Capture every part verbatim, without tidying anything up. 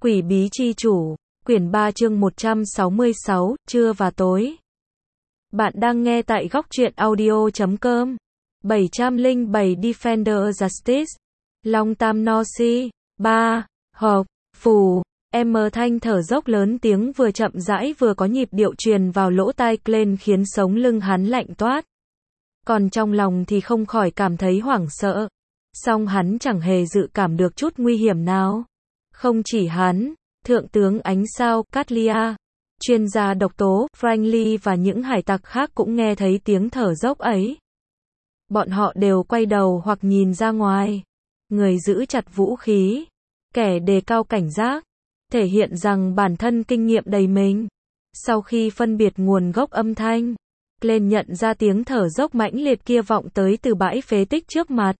Quỷ bí chi chủ, quyển ba chương một trăm sáu mươi sáu, trưa và tối. Bạn đang nghe tại góc truyện audio chấm com. bảy trăm lẻ bảy Defender Justice. Long Tam No Si. ba. Hộp. Phù. M thanh thở dốc lớn tiếng vừa chậm rãi vừa có nhịp điệu truyền vào lỗ tai Glenn khiến sống lưng hắn lạnh toát. Còn trong lòng thì không khỏi cảm thấy hoảng sợ. Song hắn chẳng hề dự cảm được chút nguy hiểm nào. Không chỉ hắn, Thượng tướng Ánh Sao, Catlia, chuyên gia độc tố, Franklin và những hải tặc khác cũng nghe thấy tiếng thở dốc ấy. Bọn họ đều quay đầu hoặc nhìn ra ngoài. Người giữ chặt vũ khí, kẻ đề cao cảnh giác, thể hiện rằng bản thân kinh nghiệm đầy mình. Sau khi phân biệt nguồn gốc âm thanh, Glenn nhận ra tiếng thở dốc mãnh liệt kia vọng tới từ bãi phế tích trước mặt.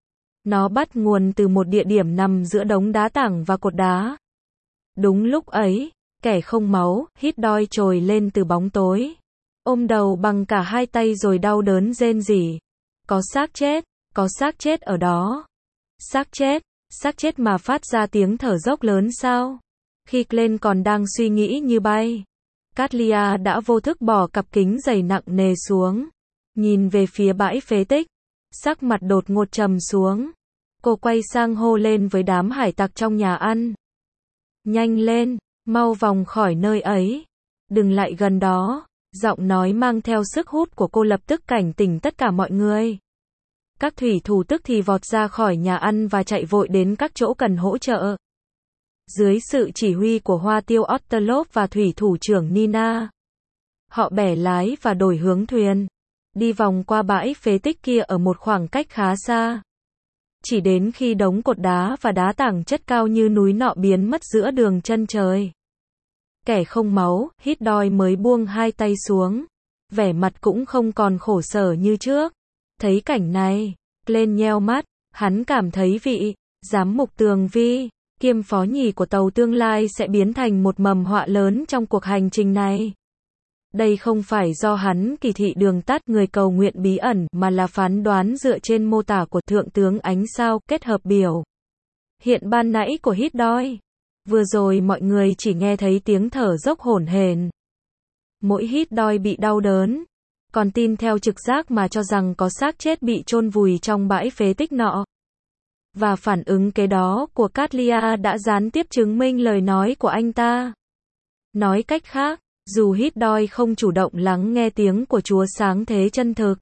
Nó bắt nguồn từ một địa điểm nằm giữa đống đá tảng và cột đá. Đúng lúc ấy, kẻ không máu, hít đoi trồi lên từ bóng tối. Ôm đầu bằng cả hai tay rồi đau đớn rên rỉ. Có xác chết, có xác chết ở đó. Xác chết, xác chết mà phát ra tiếng thở dốc lớn sao? Khi Glenn còn đang suy nghĩ như bay, Catlia đã vô thức bỏ cặp kính dày nặng nề xuống. Nhìn về phía bãi phế tích. Sắc mặt đột ngột trầm xuống. Cô quay sang hô lên với đám hải tặc trong nhà ăn. Nhanh lên, mau vòng khỏi nơi ấy. Đừng lại gần đó. Giọng nói mang theo sức hút của cô lập tức cảnh tỉnh tất cả mọi người. Các thủy thủ tức thì vọt ra khỏi nhà ăn và chạy vội đến các chỗ cần hỗ trợ. Dưới sự chỉ huy của Hoa Tiêu Otterlop và thủy thủ trưởng Nina, họ bẻ lái và đổi hướng thuyền, đi vòng qua bãi phế tích kia ở một khoảng cách khá xa. Chỉ đến khi đống cột đá và đá tảng chất cao như núi nọ biến mất giữa đường chân trời, kẻ không máu, hít đoi mới buông hai tay xuống. Vẻ mặt cũng không còn khổ sở như trước. Thấy cảnh này, Glenn nheo mắt, hắn cảm thấy vị giám mục Tường Vi, kiêm phó nhì của tàu tương lai sẽ biến thành một mầm họa lớn trong cuộc hành trình này. Đây không phải do hắn kỳ thị đường tắt người cầu nguyện bí ẩn mà là phán đoán dựa trên mô tả của Thượng tướng Ánh Sao kết hợp biểu hiện ban nãy của hít đoi. Vừa rồi mọi người chỉ nghe thấy tiếng thở dốc hổn hển. Mỗi hít đoi bị đau đớn. Còn tin theo trực giác mà cho rằng có xác chết bị chôn vùi trong bãi phế tích nọ. Và phản ứng kế đó của Catlia đã gián tiếp chứng minh lời nói của anh ta. Nói cách khác, dù hít đoi không chủ động lắng nghe tiếng của Chúa sáng thế chân thực,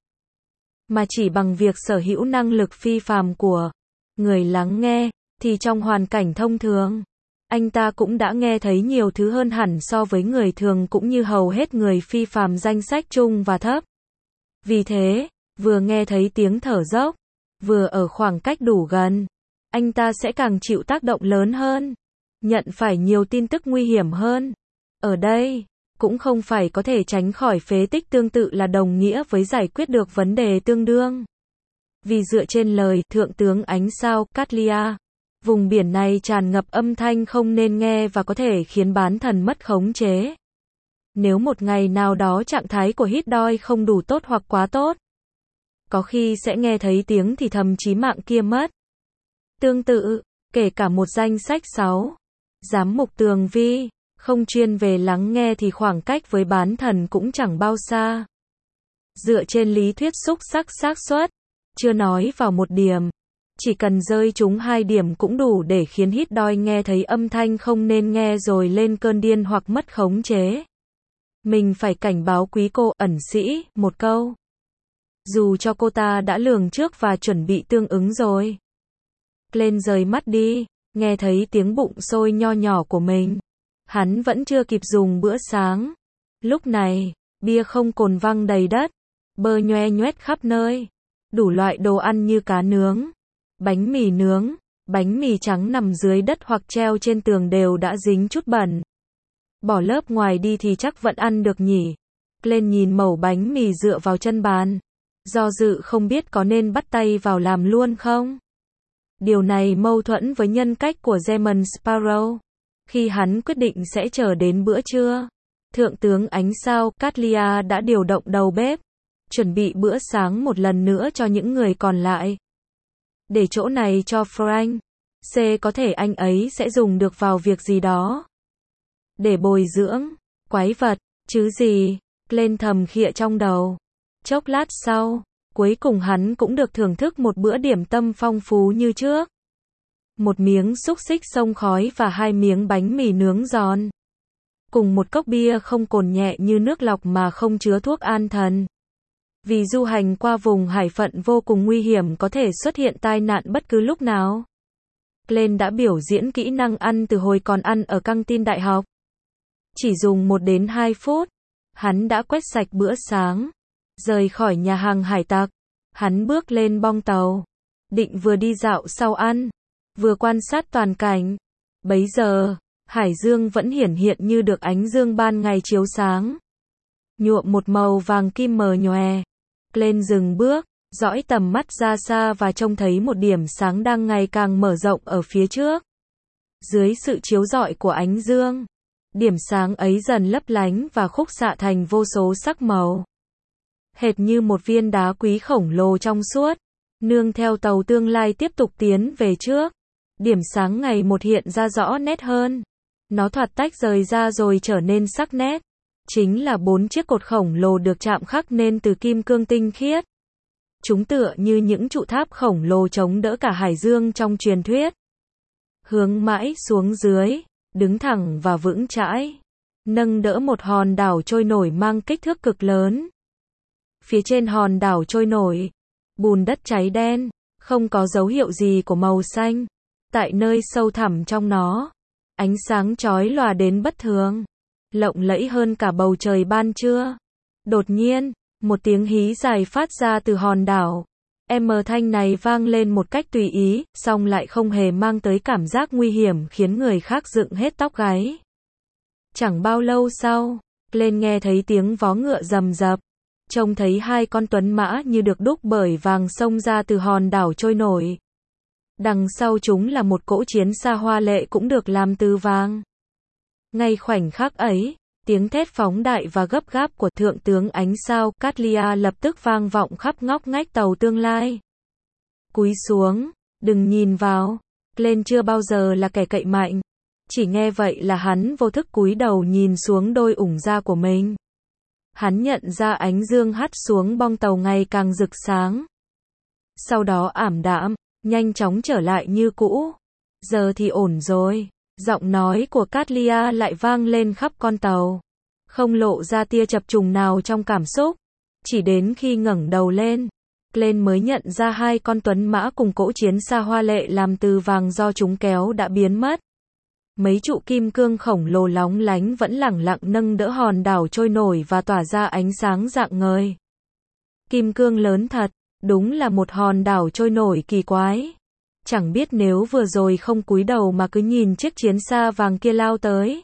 mà chỉ bằng việc sở hữu năng lực phi phàm của người lắng nghe, thì trong hoàn cảnh thông thường, anh ta cũng đã nghe thấy nhiều thứ hơn hẳn so với người thường cũng như hầu hết người phi phàm danh sách chung và thấp. Vì thế, vừa nghe thấy tiếng thở dốc, vừa ở khoảng cách đủ gần, anh ta sẽ càng chịu tác động lớn hơn, nhận phải nhiều tin tức nguy hiểm hơn. Ở đây, cũng không phải có thể tránh khỏi phế tích tương tự là đồng nghĩa với giải quyết được vấn đề tương đương. Vì dựa trên lời Thượng tướng Ánh Sao, Catlia, vùng biển này tràn ngập âm thanh không nên nghe và có thể khiến bán thần mất khống chế. Nếu một ngày nào đó trạng thái của hít đoi không đủ tốt hoặc quá tốt, có khi sẽ nghe thấy tiếng thì thầm chí mạng kia mất. Tương tự, kể cả một danh sách sáu, giám mục Tường Vi, không chuyên về lắng nghe thì khoảng cách với bán thần cũng chẳng bao xa. Dựa trên lý thuyết xúc sắc xác suất, chưa nói vào một điểm, chỉ cần rơi trúng hai điểm cũng đủ để khiến hít đoi nghe thấy âm thanh không nên nghe rồi lên cơn điên hoặc mất khống chế. Mình phải cảnh báo quý cô ẩn sĩ một câu. Dù cho cô ta đã lường trước và chuẩn bị tương ứng rồi. Glenn rời mắt đi, nghe thấy tiếng bụng sôi nho nhỏ của mình. Hắn vẫn chưa kịp dùng bữa sáng. Lúc này, bia không cồn văng đầy đất, bơ nhoe nhoét khắp nơi. Đủ loại đồ ăn như cá nướng, bánh mì nướng, bánh mì trắng nằm dưới đất hoặc treo trên tường đều đã dính chút bẩn. Bỏ lớp ngoài đi thì chắc vẫn ăn được nhỉ. Glenn nhìn mẩu bánh mì dựa vào chân bàn. Do dự không biết có nên bắt tay vào làm luôn không. Điều này mâu thuẫn với nhân cách của Demon Sparrow. Khi hắn quyết định sẽ chờ đến bữa trưa, Thượng tướng Ánh Sao, Catlia đã điều động đầu bếp, chuẩn bị bữa sáng một lần nữa cho những người còn lại. Để chỗ này cho Frank. C. Có thể anh ấy sẽ dùng được vào việc gì đó để bồi dưỡng quái vật, chứ gì. Glenn thầm khịa trong đầu. Chốc lát sau, cuối cùng hắn cũng được thưởng thức một bữa điểm tâm phong phú như trước. Một miếng xúc xích xông khói và hai miếng bánh mì nướng giòn. Cùng một cốc bia không cồn nhẹ như nước lọc mà không chứa thuốc an thần. Vì du hành qua vùng hải phận vô cùng nguy hiểm, có thể xuất hiện tai nạn bất cứ lúc nào. Glenn đã biểu diễn kỹ năng ăn từ hồi còn ăn ở căng tin đại học. Chỉ dùng một đến hai phút, hắn đã quét sạch bữa sáng. Rời khỏi nhà hàng hải tặc, hắn bước lên bong tàu. Định vừa đi dạo sau ăn, vừa quan sát toàn cảnh. Bấy giờ, hải dương vẫn hiển hiện như được ánh dương ban ngày chiếu sáng. Nhuộm một màu vàng kim mờ nhòe. Glenn dừng bước, dõi tầm mắt ra xa và trông thấy một điểm sáng đang ngày càng mở rộng ở phía trước. Dưới sự chiếu rọi của ánh dương, điểm sáng ấy dần lấp lánh và khúc xạ thành vô số sắc màu. Hệt như một viên đá quý khổng lồ trong suốt, nương theo tàu tương lai tiếp tục tiến về trước. Điểm sáng ngày một hiện ra rõ nét hơn. Nó thoạt tách rời ra rồi trở nên sắc nét. Chính là bốn chiếc cột khổng lồ được chạm khắc nên từ kim cương tinh khiết. Chúng tựa như những trụ tháp khổng lồ chống đỡ cả hải dương trong truyền thuyết. Hướng mãi xuống dưới, đứng thẳng và vững chãi, nâng đỡ một hòn đảo trôi nổi mang kích thước cực lớn. Phía trên hòn đảo trôi nổi, bùn đất cháy đen, không có dấu hiệu gì của màu xanh. Tại nơi sâu thẳm trong nó, ánh sáng chói lòa đến bất thường, lộng lẫy hơn cả bầu trời ban trưa. Đột nhiên, một tiếng hí dài phát ra từ hòn đảo. Em thanh này vang lên một cách tùy ý, song lại không hề mang tới cảm giác nguy hiểm khiến người khác dựng hết tóc gáy. Chẳng bao lâu sau, Glenn nghe thấy tiếng vó ngựa rầm rập. Trông thấy hai con tuấn mã như được đúc bởi vàng xông ra từ hòn đảo trôi nổi. Đằng sau chúng là một cỗ chiến xa hoa lệ cũng được làm từ vàng. Ngay khoảnh khắc ấy, tiếng thét phóng đại và gấp gáp của Thượng tướng Ánh Sao Catlia lập tức vang vọng khắp ngóc ngách tàu tương lai. Cúi xuống, đừng nhìn vào. Glenn chưa bao giờ là kẻ cậy mạnh. Chỉ nghe vậy là hắn vô thức cúi đầu nhìn xuống đôi ủng da của mình. Hắn nhận ra ánh dương hắt xuống bong tàu ngày càng rực sáng. Sau đó ảm đạm, nhanh chóng trở lại như cũ. Giờ thì ổn rồi. Giọng nói của Catlia lại vang lên khắp con tàu. Không lộ ra tia chập trùng nào trong cảm xúc. Chỉ đến khi ngẩng đầu lên, Glenn mới nhận ra hai con tuấn mã cùng cỗ chiến xa hoa lệ làm từ vàng do chúng kéo đã biến mất. Mấy trụ kim cương khổng lồ lóng lánh vẫn lẳng lặng nâng đỡ hòn đảo trôi nổi và tỏa ra ánh sáng rạng ngời. Kim cương lớn thật, đúng là một hòn đảo trôi nổi kỳ quái. Chẳng biết nếu vừa rồi không cúi đầu mà cứ nhìn chiếc chiến xa vàng kia lao tới,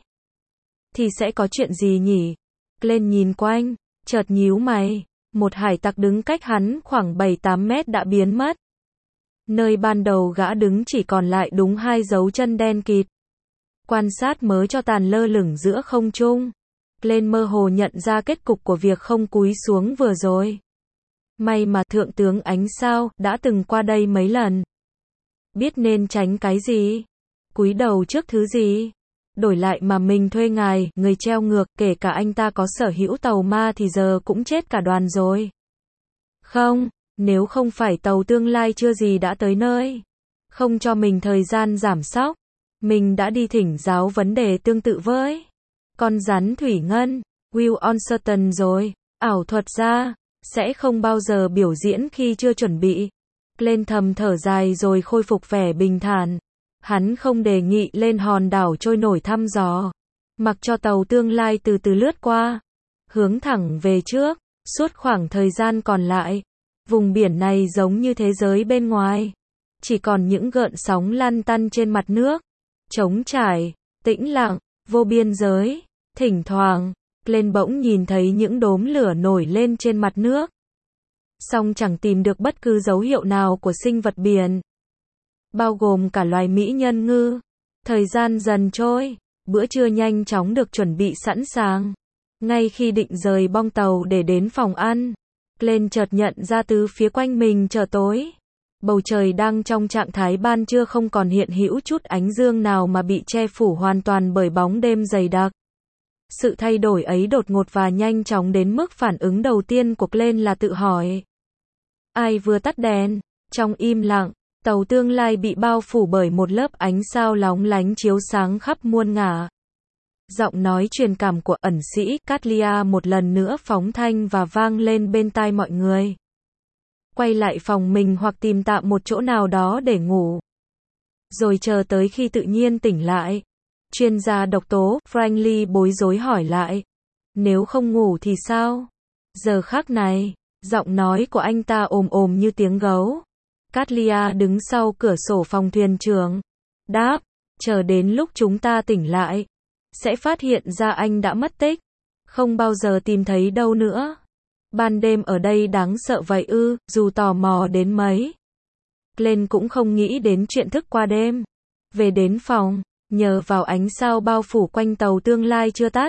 thì sẽ có chuyện gì nhỉ? Glenn nhìn quanh, chợt nhíu mày. Một hải tặc đứng cách hắn khoảng bảy tám mét đã biến mất. Nơi ban đầu gã đứng chỉ còn lại đúng hai dấu chân đen kịt. Quan sát mớ cho tàn lơ lửng giữa không trung, Glenn mơ hồ nhận ra kết cục của việc không cúi xuống vừa rồi. May mà Thượng tướng Ánh Sao đã từng qua đây mấy lần. Biết nên tránh cái gì, cúi đầu trước thứ gì. Đổi lại mà mình thuê ngài, người treo ngược, kể cả anh ta có sở hữu tàu ma thì giờ cũng chết cả đoàn rồi. Không, nếu không phải tàu tương lai chưa gì đã tới nơi, không cho mình thời gian giảm sóc, mình đã đi thỉnh giáo vấn đề tương tự với con rắn thủy ngân, Will Uncertain rồi. Ảo thuật ra, sẽ không bao giờ biểu diễn khi chưa chuẩn bị. Glenn thầm thở dài rồi khôi phục vẻ bình thản. Hắn không đề nghị lên hòn đảo trôi nổi thăm dò, mặc cho tàu tương lai từ từ lướt qua, hướng thẳng về trước. Suốt khoảng thời gian còn lại, vùng biển này giống như thế giới bên ngoài, chỉ còn những gợn sóng lăn tăn trên mặt nước, trống trải, tĩnh lặng, vô biên giới. Thỉnh thoảng, Glenn bỗng nhìn thấy những đốm lửa nổi lên trên mặt nước, song chẳng tìm được bất cứ dấu hiệu nào của sinh vật biển, bao gồm cả loài mỹ nhân ngư. Thời gian dần trôi, bữa trưa nhanh chóng được chuẩn bị sẵn sàng. Ngay khi định rời bong tàu để đến phòng ăn, Glenn chợt nhận ra từ phía quanh mình trở tối. Bầu trời đang trong trạng thái ban trưa, không còn hiện hữu chút ánh dương nào mà bị che phủ hoàn toàn bởi bóng đêm dày đặc. Sự thay đổi ấy đột ngột và nhanh chóng đến mức phản ứng đầu tiên của Glenn là tự hỏi: ai vừa tắt đèn? Trong im lặng, tàu tương lai bị bao phủ bởi một lớp ánh sao lóng lánh chiếu sáng khắp muôn ngả. Giọng nói truyền cảm của ẩn sĩ Katlia một lần nữa phóng thanh và vang lên bên tai mọi người. Quay lại phòng mình hoặc tìm tạm một chỗ nào đó để ngủ. Rồi chờ tới khi tự nhiên tỉnh lại. Chuyên gia độc tố Franklin bối rối hỏi lại. Nếu không ngủ thì sao? Giờ khắc này, giọng nói của anh ta ồm ồm như tiếng gấu. Katlia đứng sau cửa sổ phòng thuyền trưởng. Đáp, chờ đến lúc chúng ta tỉnh lại, sẽ phát hiện ra anh đã mất tích. Không bao giờ tìm thấy đâu nữa. Ban đêm ở đây đáng sợ vậy ư, dù tò mò đến mấy. Glenn cũng không nghĩ đến chuyện thức qua đêm. Về đến phòng, nhờ vào ánh sao bao phủ quanh tàu tương lai chưa tắt.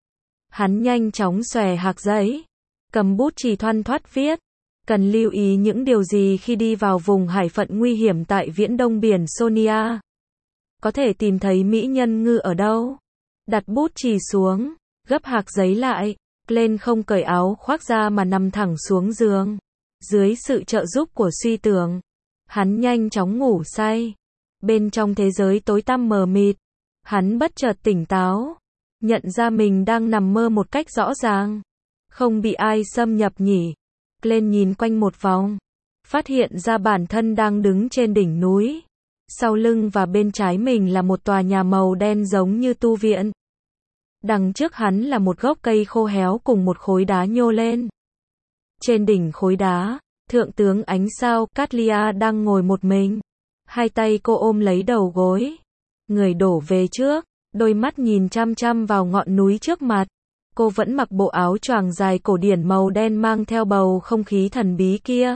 Hắn nhanh chóng xòe hạc giấy, cầm bút chì thoăn thoắt viết. Cần lưu ý những điều gì khi đi vào vùng hải phận nguy hiểm tại viễn đông biển Sonia? Có thể tìm thấy mỹ nhân ngư ở đâu? Đặt bút chì xuống, gấp hạc giấy lại. Glenn không cởi áo khoác ra mà nằm thẳng xuống giường. Dưới sự trợ giúp của suy tưởng, hắn nhanh chóng ngủ say. Bên trong thế giới tối tăm mờ mịt, hắn bất chợt tỉnh táo, nhận ra mình đang nằm mơ một cách rõ ràng. Không bị ai xâm nhập nhỉ? Glenn nhìn quanh một vòng, phát hiện ra bản thân đang đứng trên đỉnh núi. Sau lưng và bên trái mình là một tòa nhà màu đen giống như tu viện. Đằng trước hắn là một gốc cây khô héo cùng một khối đá nhô lên. Trên đỉnh khối đá, thượng tướng ánh sao Katlia đang ngồi một mình. Hai tay cô ôm lấy đầu gối. Người đổ về trước, đôi mắt nhìn chăm chăm vào ngọn núi trước mặt. Cô vẫn mặc bộ áo choàng dài cổ điển màu đen mang theo bầu không khí thần bí kia.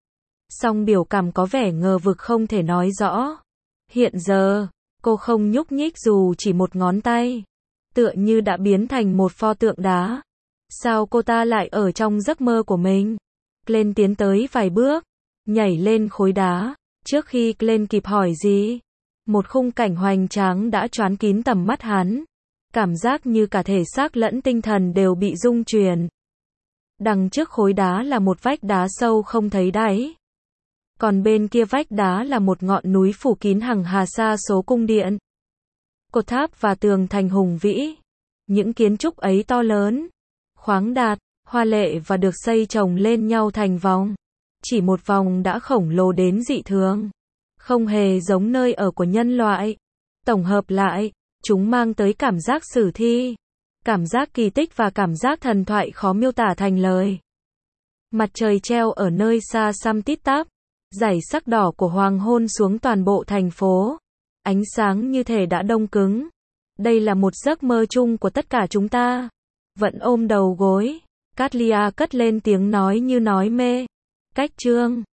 Song biểu cảm có vẻ ngờ vực không thể nói rõ. Hiện giờ, cô không nhúc nhích dù chỉ một ngón tay. Tựa như đã biến thành một pho tượng đá. Sao cô ta lại ở trong giấc mơ của mình? Glenn tiến tới vài bước, nhảy lên khối đá. Trước khi Glenn kịp hỏi gì, một khung cảnh hoành tráng đã choán kín tầm mắt hắn. Cảm giác như cả thể xác lẫn tinh thần đều bị rung chuyển. Đằng trước khối đá là một vách đá sâu không thấy đáy. Còn bên kia vách đá là một ngọn núi phủ kín hằng hà sa số cung điện. Cột tháp và tường thành hùng vĩ. Những kiến trúc ấy to lớn, khoáng đạt, hoa lệ và được xây chồng lên nhau thành vòng. Chỉ một vòng đã khổng lồ đến dị thường. Không hề giống nơi ở của nhân loại. Tổng hợp lại, chúng mang tới cảm giác sử thi, cảm giác kỳ tích và cảm giác thần thoại khó miêu tả thành lời. Mặt trời treo ở nơi xa xăm tít tắp, dải sắc đỏ của hoàng hôn xuống toàn bộ thành phố. Ánh sáng như thể đã đông cứng. Đây là một giấc mơ chung của tất cả chúng ta. Vẫn ôm đầu gối, Katlia cất lên tiếng nói như nói mê. Cách chương